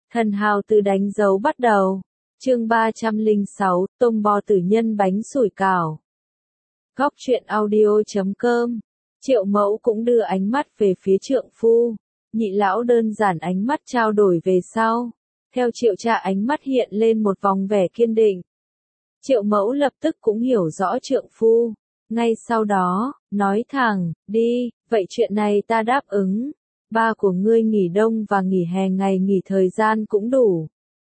Thần hào từ đánh dấu bắt đầu. Chương 306, tôm bò tử nhân bánh sủi cảo. Góc truyện audio.com. Triệu mẫu cũng đưa ánh mắt về phía trượng phu. Nhị lão đơn giản ánh mắt trao đổi về sau. Theo Triệu cha ánh mắt hiện lên một vòng vẻ kiên định. Triệu mẫu lập tức cũng hiểu rõ trượng phu. Ngay sau đó, nói thẳng, đi, vậy chuyện này ta đáp ứng. Ba của ngươi nghỉ đông và nghỉ hè ngày nghỉ thời gian cũng đủ.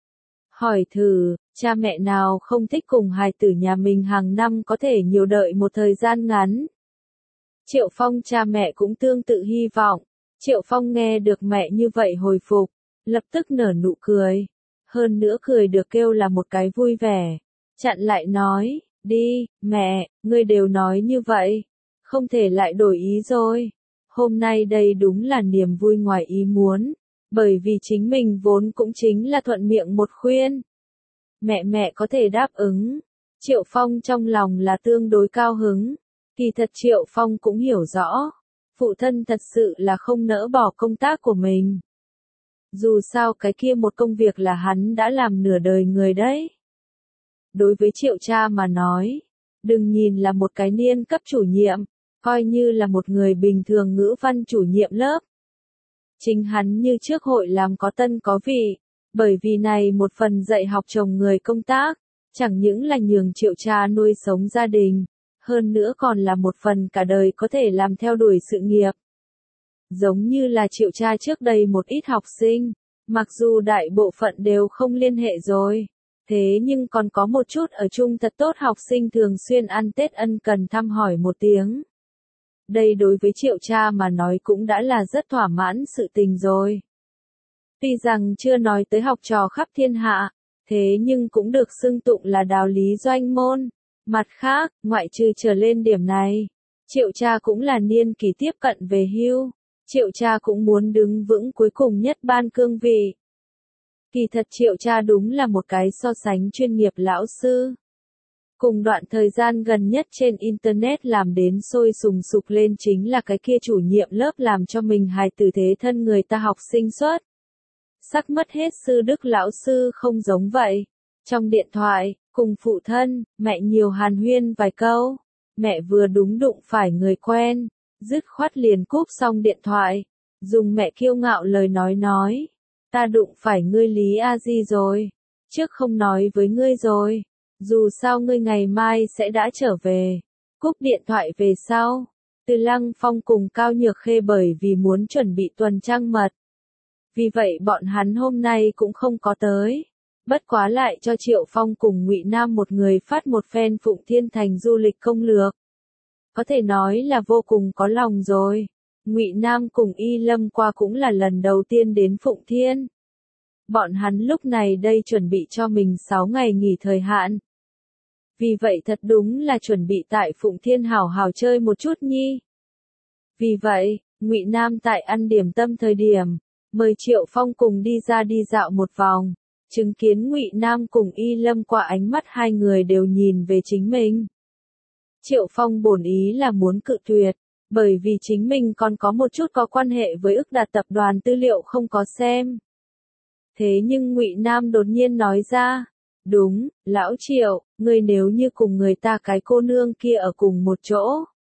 Hỏi thử, cha mẹ nào không thích cùng hài tử nhà mình hàng năm có thể nhiều đợi một thời gian ngắn. Triệu Phong cha mẹ cũng tương tự hy vọng. Triệu Phong nghe được mẹ như vậy hồi phục, lập tức nở nụ cười. Hơn nữa cười được kêu là một cái vui vẻ. Chặn lại nói, đi, mẹ, ngươi đều nói như vậy. Không thể lại đổi ý rồi. Hôm nay đây đúng là niềm vui ngoài ý muốn. Bởi vì chính mình vốn cũng chính là thuận miệng một khuyên. Mẹ có thể đáp ứng. Triệu Phong trong lòng là tương đối cao hứng. Kỳ thật Triệu Phong cũng hiểu rõ. Phụ thân thật sự là không nỡ bỏ công tác của mình. Dù sao cái kia một công việc là hắn đã làm nửa đời người đấy. Đối với Triệu cha mà nói, đừng nhìn là một cái niên cấp chủ nhiệm, coi như là một người bình thường ngữ văn chủ nhiệm lớp. Chính hắn như trước hội làm có tân có vị, bởi vì này một phần dạy học chồng người công tác, chẳng những là nhường Triệu cha nuôi sống gia đình, hơn nữa còn là một phần cả đời có thể làm theo đuổi sự nghiệp. Giống như là Triệu cha trước đây một ít học sinh, mặc dù đại bộ phận đều không liên hệ rồi, thế nhưng còn có một chút ở chung thật tốt học sinh thường xuyên ăn Tết ân cần thăm hỏi một tiếng. Đây đối với Triệu cha mà nói cũng đã là rất thỏa mãn sự tình rồi. Tuy rằng chưa nói tới học trò khắp thiên hạ, thế nhưng cũng được xưng tụng là đạo lý doanh môn. Mặt khác, ngoại trừ trở lên điểm này, Triệu cha cũng là niên kỳ tiếp cận về hưu. Triệu cha cũng muốn đứng vững cuối cùng nhất ban cương vị. Kỳ thật Triệu cha đúng là một cái so sánh chuyên nghiệp lão sư. Cùng đoạn thời gian gần nhất trên Internet làm đến sôi sùng sục lên chính là cái kia chủ nhiệm lớp làm cho mình hài tử thế thân người ta học sinh suất. Sắc mất hết sư đức lão sư không giống vậy. Trong điện thoại, cùng phụ thân, mẹ nhiều hàn huyên vài câu. Mẹ vừa đúng đụng phải người quen, dứt khoát liền cúp xong điện thoại. Dùng mẹ kiêu ngạo lời nói. Ta đụng phải ngươi Lý A Di rồi. Trước không nói với ngươi rồi. Dù sao ngươi ngày mai sẽ đã trở về. Cúp điện thoại về sau. Từ Lăng Phong cùng Cao Nhược Khê bởi vì muốn chuẩn bị tuần trăng mật. Vì vậy bọn hắn hôm nay cũng không có tới. Bất quá lại cho Triệu Phong cùng Ngụy Nam một người phát một phen Phụng Thiên Thành du lịch công lược. Có thể nói là vô cùng có lòng rồi. Ngụy Nam cùng Y Lâm qua cũng là lần đầu tiên đến Phụng Thiên. Bọn hắn lúc này đây chuẩn bị cho mình 6 ngày nghỉ thời hạn. Vì vậy thật đúng là chuẩn bị tại Phụng Thiên hào hào chơi một chút nhi. Vì vậy, Ngụy Nam tại ăn điểm tâm thời điểm, mời Triệu Phong cùng đi ra đi dạo một vòng, chứng kiến Ngụy Nam cùng Y Lâm qua ánh mắt hai người đều nhìn về chính mình. Triệu Phong bổn ý là muốn cự tuyệt, bởi vì chính mình còn có một chút có quan hệ với ức đạt tập đoàn tư liệu không có xem. Thế nhưng Ngụy Nam đột nhiên nói ra, đúng, lão Triệu, ngươi nếu như cùng người ta cái cô nương kia ở cùng một chỗ.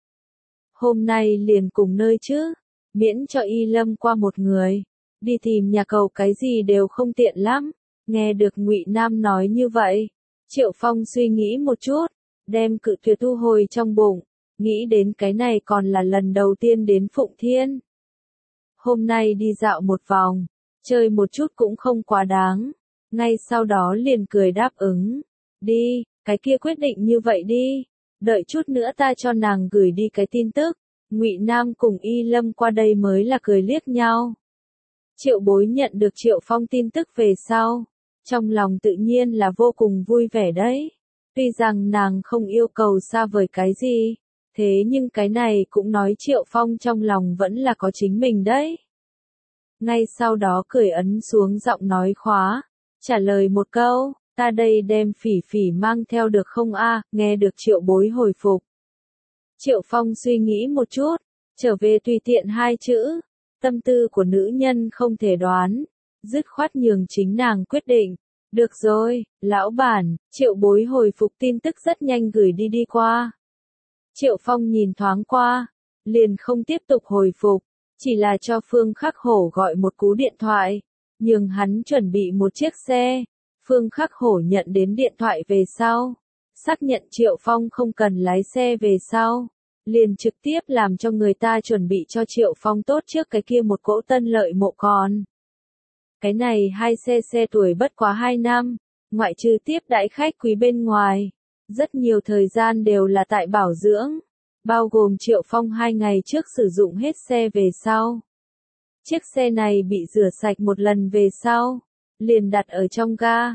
Hôm nay liền cùng nơi chứ, miễn cho Y Lâm qua một người, đi tìm nhà cầu cái gì đều không tiện lắm. Nghe được Ngụy Nam nói như vậy, Triệu Phong suy nghĩ một chút, đem cự tuyệt thu hồi trong bụng, nghĩ đến cái này còn là lần đầu tiên đến Phụng Thiên. Hôm nay đi dạo một vòng, chơi một chút cũng không quá đáng, ngay sau đó liền cười đáp ứng, đi, cái kia quyết định như vậy đi, đợi chút nữa ta cho nàng gửi đi cái tin tức. Ngụy Nam cùng Y Lâm qua đây mới là cười liếc nhau. Triệu Bối nhận được Triệu Phong tin tức về sau, trong lòng tự nhiên là vô cùng vui vẻ đấy. Tuy rằng nàng không yêu cầu xa vời cái gì, thế nhưng cái này cũng nói Triệu Phong trong lòng vẫn là có chính mình đấy. Ngay sau đó cười ấn xuống giọng nói khóa, trả lời một câu, ta đây đem Phỉ Phỉ mang theo được không a? Nghe được Triệu Bối hồi phục. Triệu Phong suy nghĩ một chút, trở về tùy tiện hai chữ, tâm tư của nữ nhân không thể đoán, dứt khoát nhường chính nàng quyết định. Được rồi, lão bản, Triệu Bối hồi phục tin tức rất nhanh gửi đi qua. Triệu Phong nhìn thoáng qua, liền không tiếp tục hồi phục, chỉ là cho Phương Khắc Hổ gọi một cú điện thoại, nhường hắn chuẩn bị một chiếc xe. Phương Khắc Hổ nhận đến điện thoại về sau, xác nhận Triệu Phong không cần lái xe về sau, liền trực tiếp làm cho người ta chuẩn bị cho Triệu Phong tốt trước cái kia một cỗ Tân Lợi Mộ còn. Cái này hai xe tuổi bất quá 2 năm, ngoại trừ tiếp đãi khách quý bên ngoài, rất nhiều thời gian đều là tại bảo dưỡng, bao gồm Triệu Phong 2 ngày trước sử dụng hết xe về sau. Chiếc xe này bị rửa sạch một lần về sau, liền đặt ở trong ga,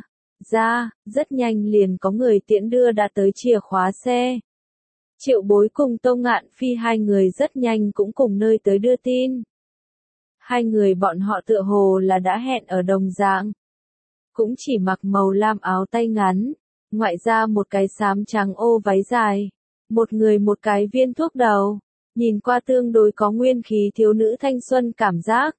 rất nhanh liền có người tiễn đưa đã tới chìa khóa xe. Triệu Bối cùng Tô Ngạn Phi hai người rất nhanh cũng cùng nơi tới đưa tin. Hai người bọn họ tựa hồ là đã hẹn ở đồng dạng. Cũng chỉ mặc màu lam áo tay ngắn, ngoại ra một cái xám trắng ô váy dài. Một người một cái viên thuốc đầu, nhìn qua tương đối có nguyên khí thiếu nữ thanh xuân cảm giác.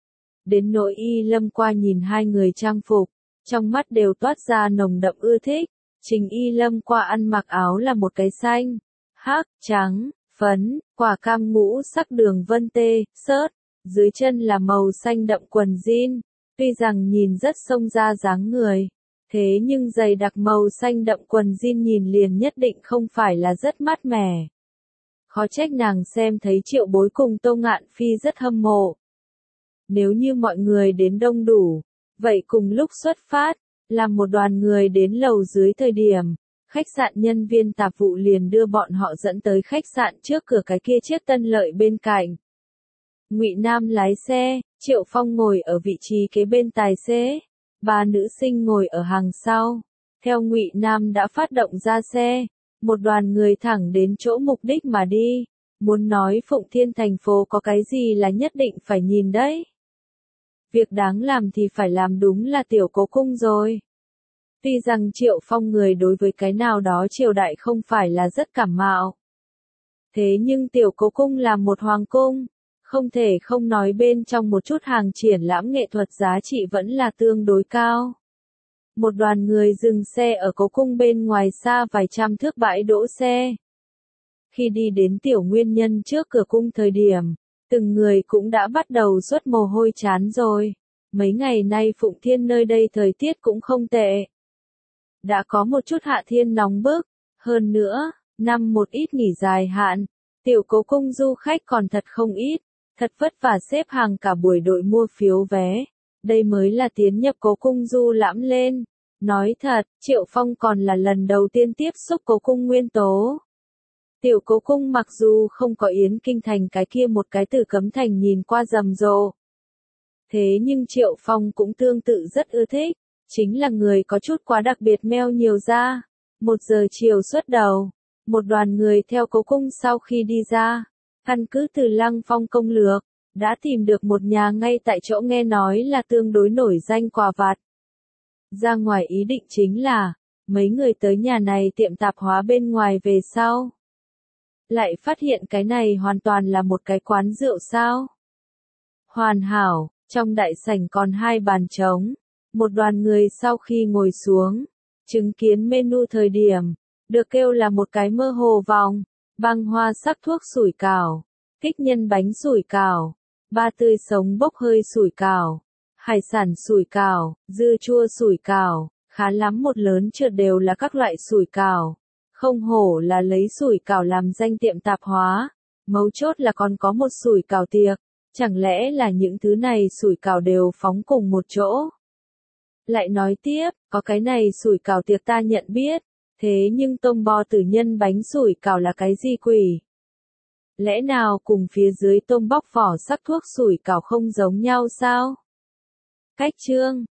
Đến nỗi Y Lâm qua nhìn hai người trang phục, trong mắt đều toát ra nồng đậm ưa thích. Trình Y Lâm qua ăn mặc áo là một cái xanh, hắc, trắng, phấn, quả cam ngũ sắc đường vân tê, sớt, dưới chân là màu xanh đậm quần jean, tuy rằng nhìn rất xông ra dáng người, thế nhưng giày đặc màu xanh đậm quần jean nhìn liền nhất định không phải là rất mát mẻ. Khó trách nàng xem thấy Triệu Bối cùng Tô Ngạn Phi rất hâm mộ. Nếu như mọi người đến đông đủ, vậy cùng lúc xuất phát, làm một đoàn người đến lầu dưới thời điểm, khách sạn nhân viên tạp vụ liền đưa bọn họ dẫn tới khách sạn trước cửa cái kia chiếc Tân Lợi bên cạnh. Ngụy Nam lái xe, Triệu Phong ngồi ở vị trí kế bên tài xế, ba nữ sinh ngồi ở hàng sau. Theo Ngụy Nam đã phát động ra xe, một đoàn người thẳng đến chỗ mục đích mà đi. Muốn nói Phụng Thiên thành phố có cái gì là nhất định phải nhìn đấy. Việc đáng làm thì phải làm đúng là Tiểu Cố Cung rồi. Tuy rằng Triệu Phong người đối với cái nào đó triều đại không phải là rất cảm mạo. Thế nhưng Tiểu Cố Cung là một hoàng cung, không thể không nói bên trong một chút hàng triển lãm nghệ thuật giá trị vẫn là tương đối cao. Một đoàn người dừng xe ở Cố Cung bên ngoài xa vài trăm thước bãi đỗ xe. Khi đi đến Tiểu Nguyên Nhân trước cửa cung thời điểm, từng người cũng đã bắt đầu xuất mồ hôi chán rồi. Mấy ngày nay Phụng Thiên nơi đây thời tiết cũng không tệ. Đã có một chút hạ thiên nóng bức, hơn nữa, năm một ít nghỉ dài hạn, Tiểu Cố Cung du khách còn thật không ít, thật vất vả xếp hàng cả buổi đội mua phiếu vé. Đây mới là tiến nhập Cố Cung du lãm lên. Nói thật, Triệu Phong còn là lần đầu tiên tiếp xúc Cố Cung nguyên tố. Tiểu Cố Cung mặc dù không có Yến Kinh Thành cái kia một cái Tử Cấm Thành nhìn qua rầm rộ. Thế nhưng Triệu Phong cũng tương tự rất ưa thích, chính là người có chút quá đặc biệt meo nhiều ra. 1 giờ chiều xuất đầu, một đoàn người theo Cố Cung sau khi đi ra, căn cứ từ Lăng Phong công lược, đã tìm được một nhà ngay tại chỗ nghe nói là tương đối nổi danh quà vặt. Ra ngoài ý định chính là, mấy người tới nhà này tiệm tạp hóa bên ngoài về sau. Lại phát hiện cái này hoàn toàn là một cái quán rượu sao. Hoàn hảo, trong đại sảnh còn 2 bàn trống. Một đoàn người sau khi ngồi xuống, chứng kiến menu thời điểm, được kêu là một cái mơ hồ vòng, băng hoa sắc thuốc sủi cảo, kích nhân bánh sủi cảo, ba tươi sống bốc hơi sủi cảo, hải sản sủi cảo, dưa chua sủi cảo, khá lắm một lớn chợt đều là các loại sủi cảo. Không hổ là lấy sủi cảo làm danh tiệm tạp hóa, mấu chốt là còn có một sủi cảo tiệc, chẳng lẽ là những thứ này sủi cảo đều phóng cùng một chỗ. Lại nói tiếp, có cái này sủi cảo tiệc ta nhận biết, thế nhưng tôm bò tử nhân bánh sủi cảo là cái gì quỷ? Lẽ nào cùng phía dưới tôm bóc vỏ sắc thuốc sủi cảo không giống nhau sao? Cách chương